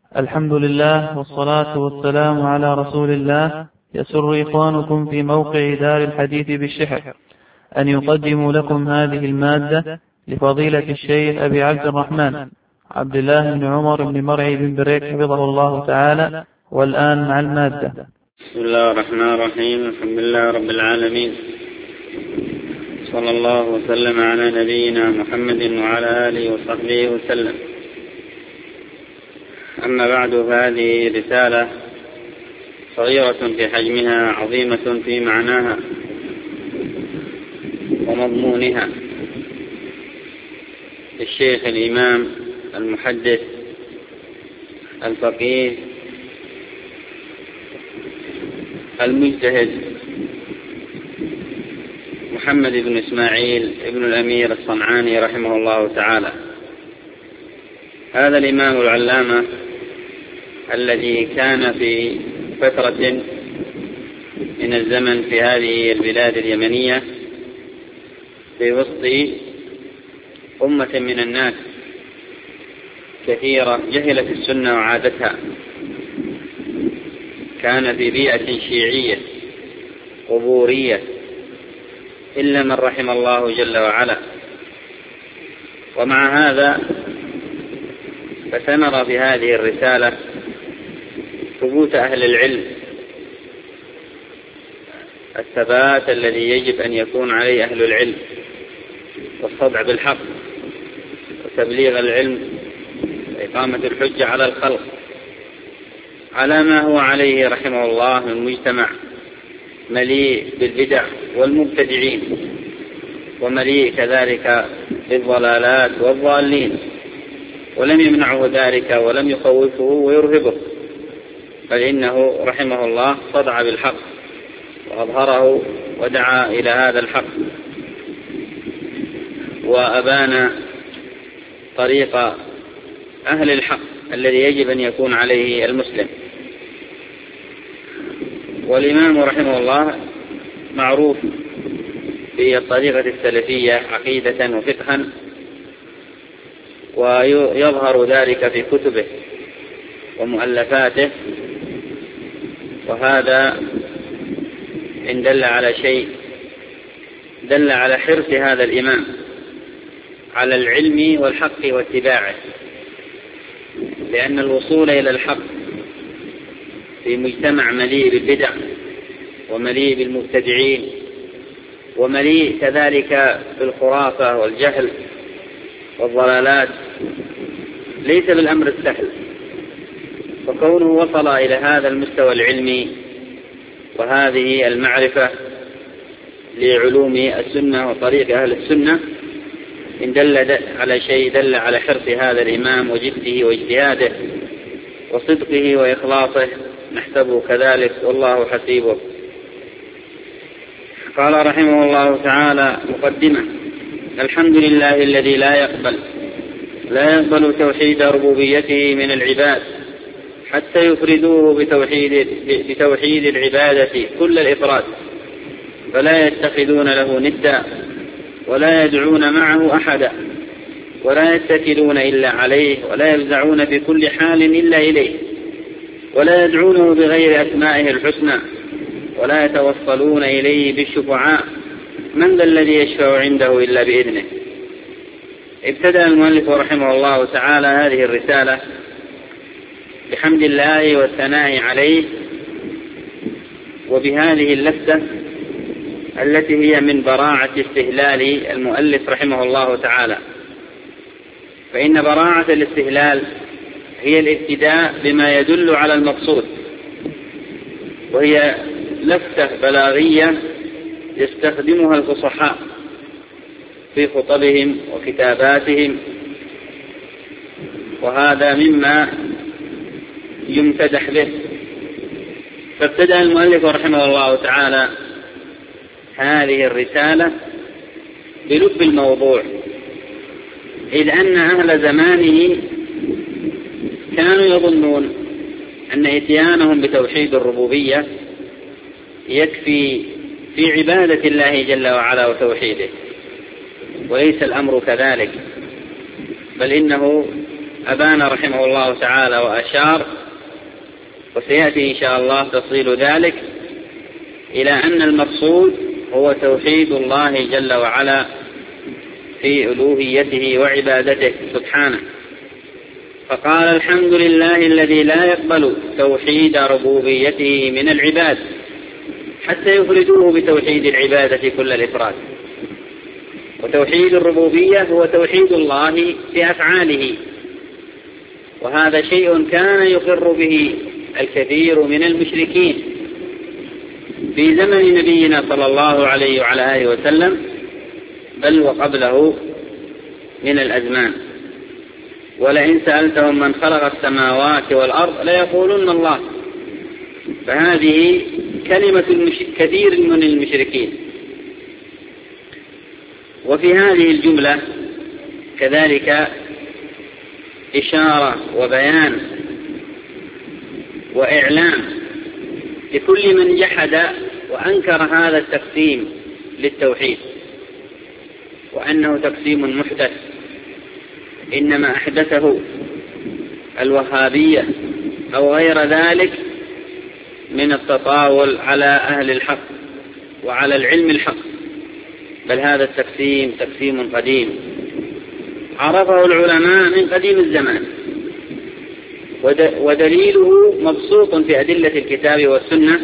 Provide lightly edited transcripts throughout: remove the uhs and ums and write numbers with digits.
الحمد لله والصلاة والسلام على رسول الله. يسر إخوانكم في موقع دار الحديث بالشحر أن يقدموا لكم هذه المادة لفضيلة الشيخ أبي عبد الرحمن عبد الله بن عمر بن مرعي بن بريك حفظه الله تعالى. والآن مع المادة. بسم الله الرحمن الرحيم. الحمد لله رب العالمين، صلى الله وسلم على نبينا محمد وعلى آله وصحبه وسلم. أما بعد، فهذه رسالة صغيرة في حجمها، عظيمة في معناها ومضمونها، الشيخ الإمام المحدث الفقيه المجتهد محمد بن إسماعيل ابن الأمير الصنعاني رحمه الله تعالى. هذا الإمام العلامة الذي كان في فترة من الزمن في هذه البلاد اليمنية في وسط أمة من الناس كثيرة جهلت السنة وعادتها، كان في بيئة شيعية قبورية إلا من رحم الله جل وعلا. ومع هذا فثمر في هذه الرسالة ثبوت أهل العلم، الثبات الذي يجب أن يكون عليه أهل العلم، والصدع بالحق وتبليغ العلم وإقامة الحجة على الخلق على ما هو عليه رحمه الله من مجتمع مليء بالبدع والمبتدعين، ومليء كذلك بالضلالات والضالين، ولم يمنعه ذلك ولم يخوفه ويرهبه، بل إنه رحمه الله صدع بالحق وأظهره ودعا إلى هذا الحق، وأبان طريق أهل الحق الذي يجب أن يكون عليه المسلم. والإمام رحمه الله معروف بالطريقة السلفية عقيدة وفقها، ويظهر ذلك في كتبه ومؤلفاته. وهذا إن دل على شيء دل على حرص هذا الإمام على العلم والحق واتباعه، لأن الوصول إلى الحق في مجتمع مليء بالبدع ومليء بالمبتدعين ومليء كذلك بالخرافة والجهل والضلالات ليس بالأمر السهل. فكونه وصل إلى هذا المستوى العلمي وهذه المعرفة لعلوم السنة وطريق أهل السنة إن دل على شيء دل على حرص هذا الإمام وجده واجتهاده وصدقه وإخلاصه، نحسبه كذلك والله حسيبه. قال رحمه الله تعالى مقدمة: الحمد لله الذي لا يقبل توحيد ربوبيته من العباد حتى يفردوه بتوحيد العبادة كل الإفراد، فلا يتخذون له ندا ولا يدعون معه أحدا ولا يتكلون إلا عليه ولا يفزعون في كل حال إلا إليه ولا يدعونه بغير أسمائه الحسنى ولا يتوصلون إليه بالشفعاء، من ذا الذي يشفع عنده إلا بإذنه. ابتدأ المؤلف رحمه الله تعالى هذه الرسالة بحمد الله والثناء عليه، وبهذه اللفتة التي هي من براعة استهلال المؤلف رحمه الله تعالى. فإن براعة الاستهلال هي الابتداء بما يدل على المقصود، وهي لفتة بلاغية يستخدمها الفصحاء في خطبهم وكتاباتهم، وهذا مما يمتدح به. فابتدأ المؤلف رحمه الله تعالى هذه الرسالة بلب الموضوع، إذ أن أهل زمانه كانوا يظنون أن إتيانهم بتوحيد الربوبية يكفي في عبادة الله جل وعلا وتوحيده، وليس الأمر كذلك، بل إنه أبان رحمه الله تعالى وأشار، وسيأتي إن شاء الله تفصيل ذلك، إلى أن المقصود هو توحيد الله جل وعلا في ألوهيته وعبادته سبحانه. فقال: الحمد لله الذي لا يقبل توحيد ربوبيته من العباد حتى يفردوه بتوحيد العبادة كل الإفراد. وتوحيد الربوبية هو توحيد الله في أفعاله، وهذا شيء كان يقر به الكثير من المشركين في زمن نبينا صلى الله عليه وعلى آله وسلم، بل وقبله من الأزمان. ولئن سألتهم من خلق السماوات والأرض ليقولن الله. فهذه كلمة كثير من المشركين. وفي هذه الجملة كذلك إشارة وبيان وإعلام لكل من جحد وأنكر هذا التقسيم للتوحيد، وأنه تقسيم محدث إنما أحدثه الوهابية أو غير ذلك من التطاول على أهل الحق وعلى العلم الحق، بل هذا التقسيم تقسيم قديم عرفه العلماء من قديم الزمان، ودليله مبسوط في أدلة الكتاب والسنة.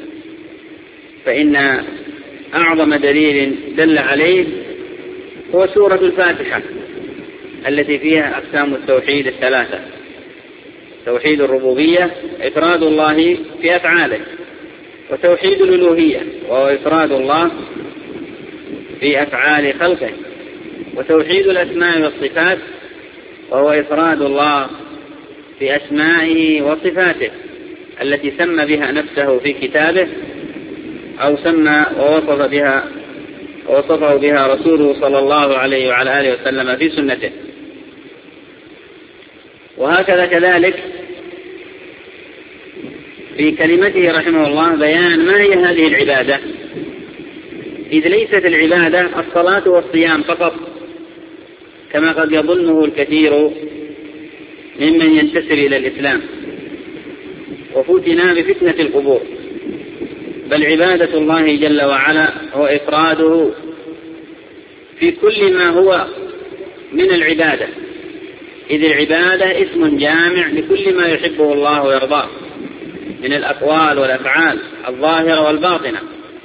فإن أعظم دليل دل عليه هو سورة الفاتحة التي فيها أقسام التوحيد الثلاثة: توحيد الربوبية إفراد الله في أفعاله، وتوحيد الألوهية وهو إفراد الله في أفعال خلقه، وتوحيد الأسماء والصفات وهو إفراد الله في أسمائه وصفاته التي سمى بها نفسه في كتابه، أو سمى ووصفه بها رسوله صلى الله عليه وعلى آله وسلم في سنته. وهكذا كذلك في كلمته رحمه الله بيان ما هي هذه العبادة، إذ ليست العبادة الصلاة والصيام فقط كما قد يظنه الكثير ممن ينتسب إلى الإسلام وفتنا بفتنة القبور، بل عبادة الله جل وعلا هو إفراده في كل ما هو من العبادة، إذ العبادة اسم جامع لكل ما يحبه الله ويرضاه من الأقوال والأفعال الظاهرة والباطنة.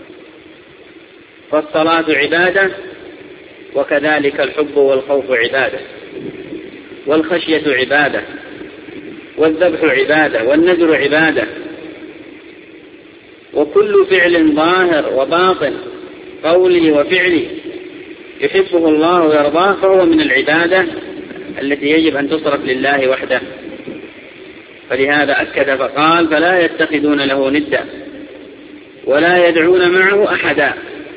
فالصلاة عبادة، وكذلك الحب والخوف عبادة، والخشية عبادة، والذبح عبادة، والنذر عبادة، وكل فعل ظاهر وباطن قولي وفعلي يحبه الله ويرضاه فهو من العبادة التي يجب أن تصرف لله وحده. فلهذا أكد فقال: فلا يتخذون له ندا ولا يدعون معه أحدا.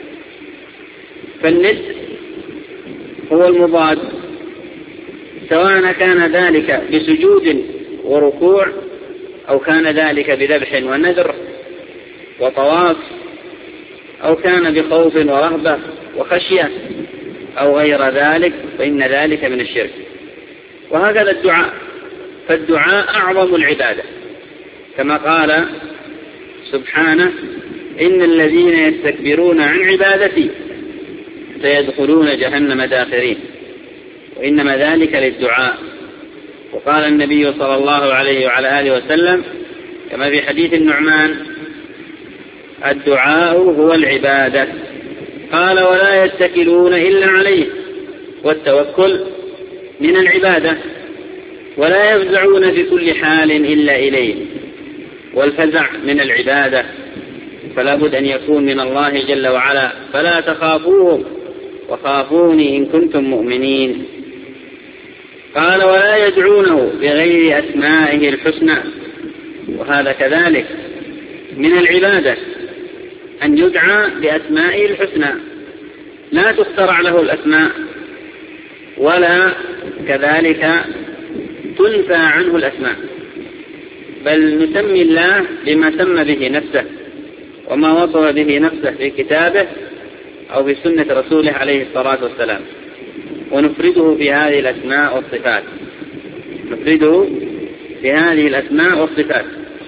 فالند هو المضاد، سواء كان ذلك بسجود وركوع أو كان ذلك بذبح ونذر وطواف أو كان بخوف ورهبة وخشية أو غير ذلك، فإن ذلك من الشرك. وهكذا الدعاء، فالدعاء أعظم العبادة، كما قال سبحانه: إن الذين يستكبرون عن عبادتي سيدخلون جهنم داخرين. وإنما ذلك للدعاء. وقال النبي صلى الله عليه وعلى آله وسلم كما في حديث النعمان: الدعاء هو العبادة. قال: ولا يتكلون إلا عليه، والتوكل من العبادة. ولا يفزعون بكل حال إلا إليه، والفزع من العبادة، فلا بد أن يكون من الله جل وعلا. فلا تخافوهم وخافوني إن كنتم مؤمنين. قال: ولا يدعونه بغير أسمائه الحسنى، وهذا كذلك من العبادة أن يدعى بأسمائه الحسنى، لا تخترع له الأسماء ولا كذلك تنفى عنه الأسماء، بل نسمي الله بما سمى به نفسه وما وصف به نفسه في كتابه أو في سنة رسوله عليه الصلاة والسلام، ونفرده في هذه الأسماء والصفات. نفرده بهذه الأسماء والصفات.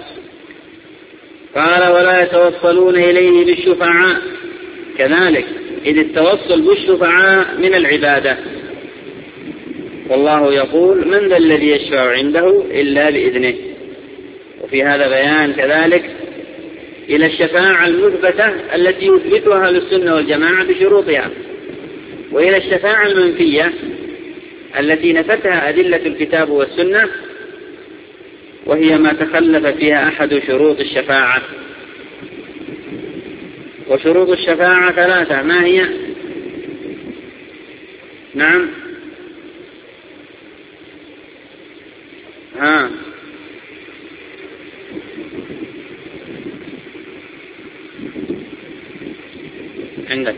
قال ولا يتوصلون إليه بالشفعاء كذلك، إذ التوصل بالشفعاء من العبادة، والله يقول من ذا الذي يشفع عنده إلا بإذنه. وفي هذا بيان كذلك إلى الشفاعة المثبتة التي يثبتها للسنة والجماعة بشروطها، وإلى الشفاعة المنفية التي نفتها أدلة الكتاب والسنة، وهي ما تخلف فيها أحد شروط الشفاعة. وشروط الشفاعة ثلاثة، ما هي؟ نعم، عندك؟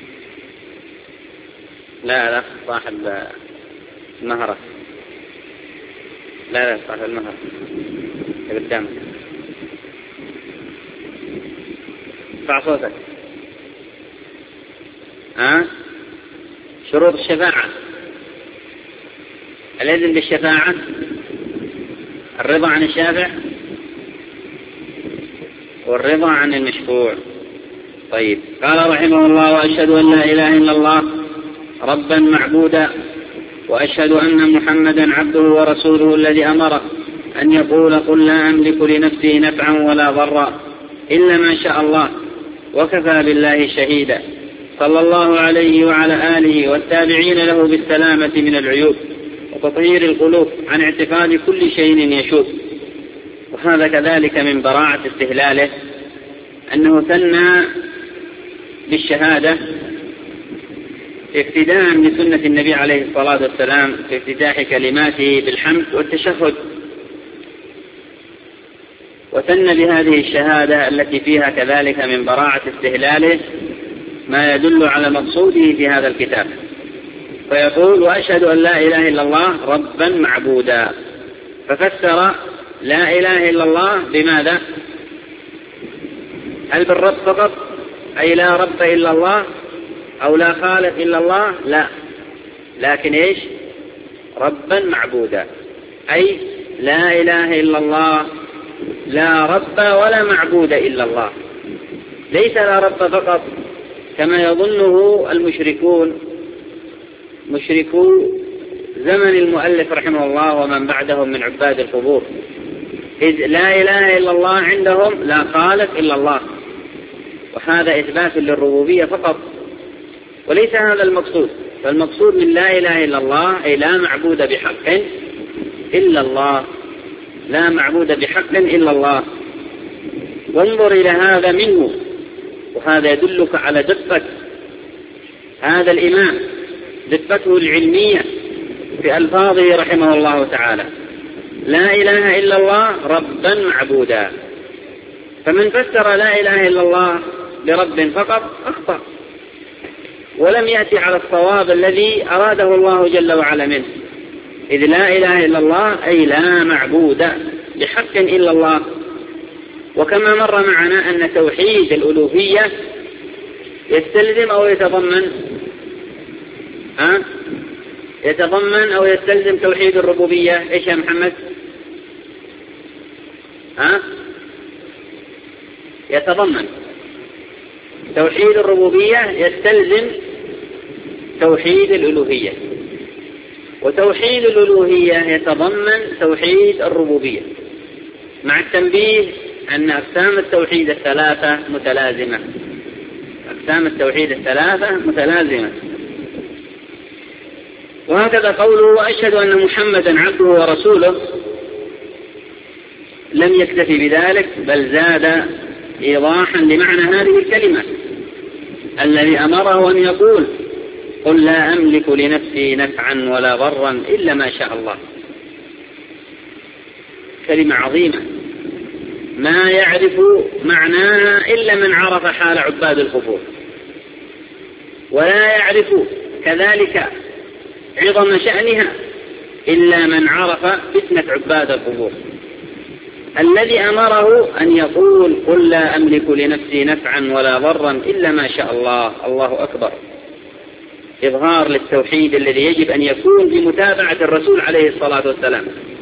لا صاحب المهرة، لا صاحب المهرة قدامك، ارفع صوتك. شروط الشفاعة: الإذن بالشفاعة، الرضا عن الشافع، والرضا عن المشفوع. طيب، قال رحمه الله: وأشهد أن لا إله إلا الله ربا معبودا، وأشهد أن محمدا عبده ورسوله الذي أمره أن يقول قل لا أملك لنفسي نفعا ولا ضرا إلا ما شاء الله وكفى بالله شهيدا، صلى الله عليه وعلى آله والتابعين له بالسلامة من العيوب وتطهير القلوب عن اعتقاد كل شيء يشوب. وهذا كذلك من براعة استهلاله أنه ثنى بالشهادة اقتداء بسنة النبي عليه الصلاة والسلام في افتتاح كلماته بالحمد والتشهد، وثنى بهذه الشهادة التي فيها كذلك من براعة استهلاله ما يدل على مقصوده في هذا الكتاب، فيقول: وأشهد أن لا إله إلا الله ربا معبودا، ففسر لا إله إلا الله بماذا؟ هل بالرب فقط، أي لا رب إلا الله أو لا خالق إلا الله؟ لا، لكن إيش؟ ربا معبودا، أي لا إله إلا الله، لا رب ولا معبود إلا الله. ليس لا رب فقط كما يظنه المشركون، مشركو زمن المؤلف رحمه الله ومن بعدهم من عباد القبور، إذ لا إله إلا الله عندهم لا خالق إلا الله، وهذا إثبات للربوبية فقط، وليس هذا المقصود. فالمقصود من لا إله إلا الله أي لا معبود بحق إلا الله، لا معبود بحق إلا الله. وانظر إلى هذا منه، وهذا يدلك على دقة هذا الإمام، دقته العلمية في ألفاظه رحمه الله تعالى: لا إله إلا الله ربا معبودا. فمن فسر لا إله إلا الله برب فقط أخطأ، ولم يأتي على الصواب الذي أراده الله جل وعلا منه، إذ لا إله إلا الله أي لا معبود بحق إلا الله. وكما مر معنا أن توحيد الألوهية يستلزم أو يتضمن أو يستلزم توحيد الربوبية. إيش يا محمد؟ يتضمن توحيد الربوبية، يستلزم توحيد الألوهية، وتوحيد الألوهية يتضمن توحيد الربوبية، مع التنبيه أن أقسام التوحيد الثلاثة متلازمة. أقسام التوحيد الثلاثة متلازمة. وهكذا قوله: وأشهد أن محمدا عبده ورسوله، لم يكتفي بذلك بل زاد إيضاحا لمعنى هذه الكلمة: الذي أمره أن يقول قل لا أملك لنفسي نفعا ولا ضرا إلا ما شاء الله. كلمة عظيمة ما يعرف معناها إلا من عرف حال عباد القبور، ولا يعرف كذلك عظم شأنها إلا من عرف فتنة عباد القبور. الذي أمره أن يقول قل لا أملك لنفسي نفعا ولا ضرا إلا ما شاء الله. الله أكبر، إظهار للتوحيد الذي يجب أن يكون بمتابعة الرسول عليه الصلاة والسلام.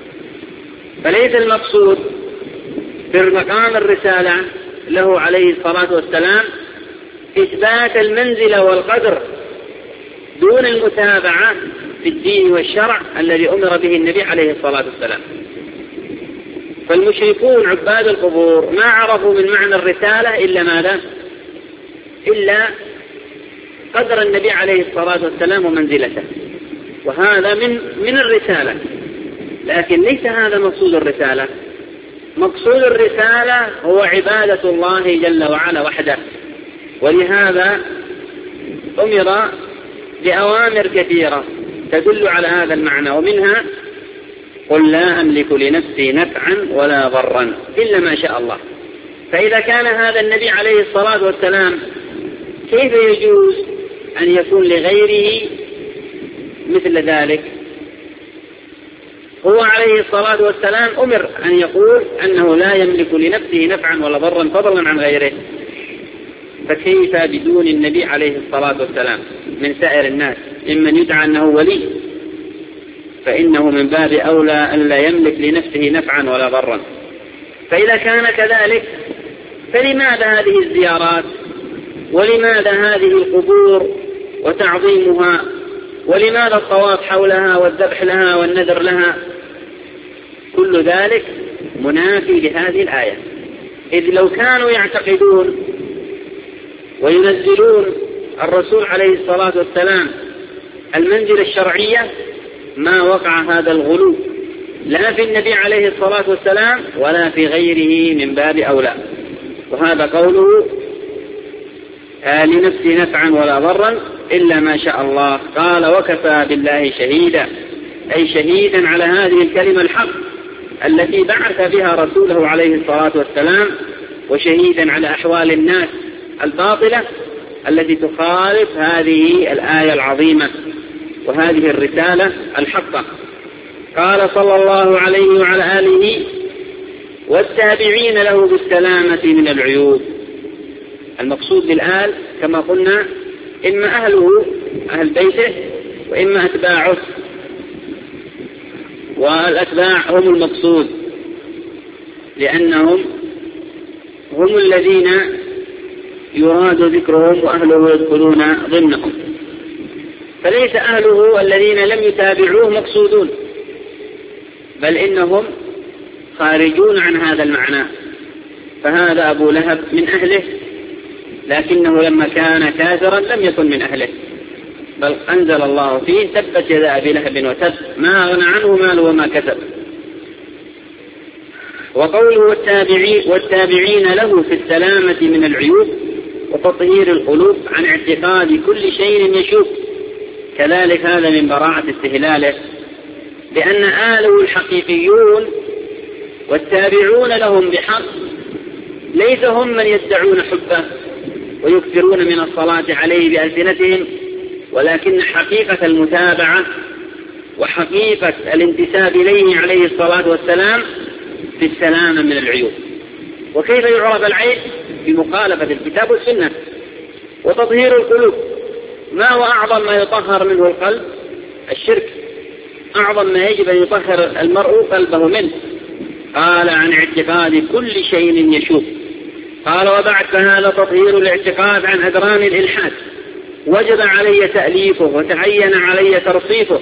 فليس المقصود في مقام الرسالة له عليه الصلاة والسلام إثبات المنزلة والقدر دون المتابعة في الدين والشرع الذي أمر به النبي عليه الصلاة والسلام. فالمشركون عباد القبور ما عرفوا من معنى الرسالة إلا ماذا؟ إلا قدر النبي عليه الصلاة والسلام ومنزلته، وهذا من الرسالة، لكن ليس هذا مقصود الرسالة. مقصود الرسالة هو عبادة الله جل وعلا وحده، ولهذا أمر بأوامر كثيرة تدل على هذا المعنى، ومنها قل لا أملك لنفسي نفعا ولا ضرا إلا ما شاء الله. فإذا كان هذا النبي عليه الصلاة والسلام كيف يجوز أن يكون لغيره مثل ذلك؟ هو عليه الصلاة والسلام أمر أن يقول أنه لا يملك لنفسه نفعا ولا ضرا فضلا عن غيره، فكيف بدون النبي عليه الصلاة والسلام من سائر الناس ممن يدعى أنه ولي؟ فإنه من باب أولى أن لا يملك لنفسه نفعا ولا ضرا. فإذا كان كذلك فلماذا هذه الزيارات؟ ولماذا هذه القبور وتعظيمها؟ ولماذا الطواف حولها والذبح لها والنذر لها؟ كل ذلك منافي لهذه الآية، إذ لو كانوا يعتقدون وينزلون الرسول عليه الصلاة والسلام المنزلة الشرعية ما وقع هذا الغلو لا في النبي عليه الصلاة والسلام ولا في غيره من باب أولى. وهذا قوله لنفسي نفعا ولا ضرا إلا ما شاء الله. قال وكفى بالله شهيدا، أي شهيدا على هذه الكلمة الحق التي بعث بها رسوله عليه الصلاة والسلام، وشهيدا على أحوال الناس الباطلة التي تخالف هذه الآية العظيمة وهذه الرسالة الحقة. قال صلى الله عليه وعلى آله والتابعين له بالسلامة من العيوب. المقصود بالآل كما قلنا إما أهله أهل بيته وإما أتباعه، والأتباع هم المقصود لأنهم هم الذين يراد ذكرهم وأهله يدخلون ضمنهم، فليس أهله الذين لم يتابعوه مقصودون، بل إنهم خارجون عن هذا المعنى. فهذا أبو لهب من أهله، لكنه لما كان كافرا لم يكن من أهله، بل أنزل الله فيه تبت يدا أبي لهب وتب ما أغنى عنه ماله وما كسب. وقوله والتابعين له في السلامة من العيوب وتطهير القلوب عن اعتقاد كل شيء يشوف، كذلك هذا من براعة استهلاله، لأن آله الحقيقيون والتابعون لهم بحق ليس هم من يدعون حبه ويكثرون من الصلاة عليه بألسنتهم، ولكن حقيقة المتابعة وحقيقة الانتساب إليه عليه الصلاة والسلام في السلامة من العيوب. وكيف يعرف العيب؟ بمخالفة الكتاب والسنة. وتطهير القلوب، ما هو أعظم ما يطهر منه القلب؟ الشرك، أعظم ما يجب أن يطهر المرء قلبه منه. قال عن اعتقاد كل شيء يشوف. قال وبعد فهذا تطهير الاعتقاد عن أدران الإلحاد وجب علي تأليفه وتعين علي ترصيفه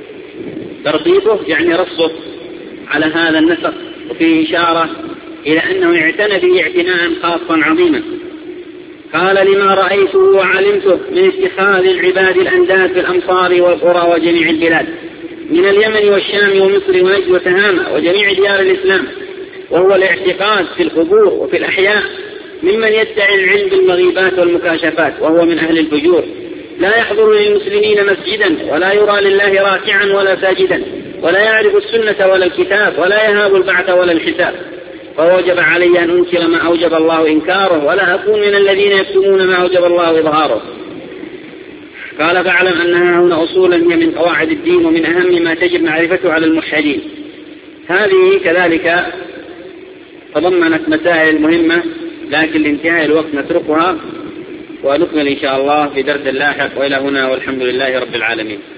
يعني رصه على هذا النسق، وفيه إشارة إلى أنه اعتنى به اعتناء خاصا عظيما. قال لما رأيته وعلمته من اتخاذ العباد الأنداد في الأمصار والقرى وجميع البلاد من اليمن والشام ومصر ونجد وتهامة وجميع ديار الإسلام، وهو الاعتقاد في القبور وفي الأحياء ممن يدعي العلم بالمغيبات والمكاشفات، وهو من أهل الفجور، لا يحضر للمسلمين مسجدا ولا يرى لله راكعا ولا ساجدا ولا يعرف السنة ولا الكتاب ولا يهاب البعث ولا الحساب، فوجب علي أن أنكر ما أوجب الله إنكاره ولا أكون من الذين يكتمون ما أوجب الله إظهاره. قال فاعلم أنها هنا أصولا هي من قواعد الدين ومن أهم ما تجب معرفته على الموحدين. هذه كذلك تضمنت مسائل مهمة، لكن لانتهاء الوقت نتركها ونكمل إن شاء الله في درس لاحق. وإلى هنا والحمد لله رب العالمين.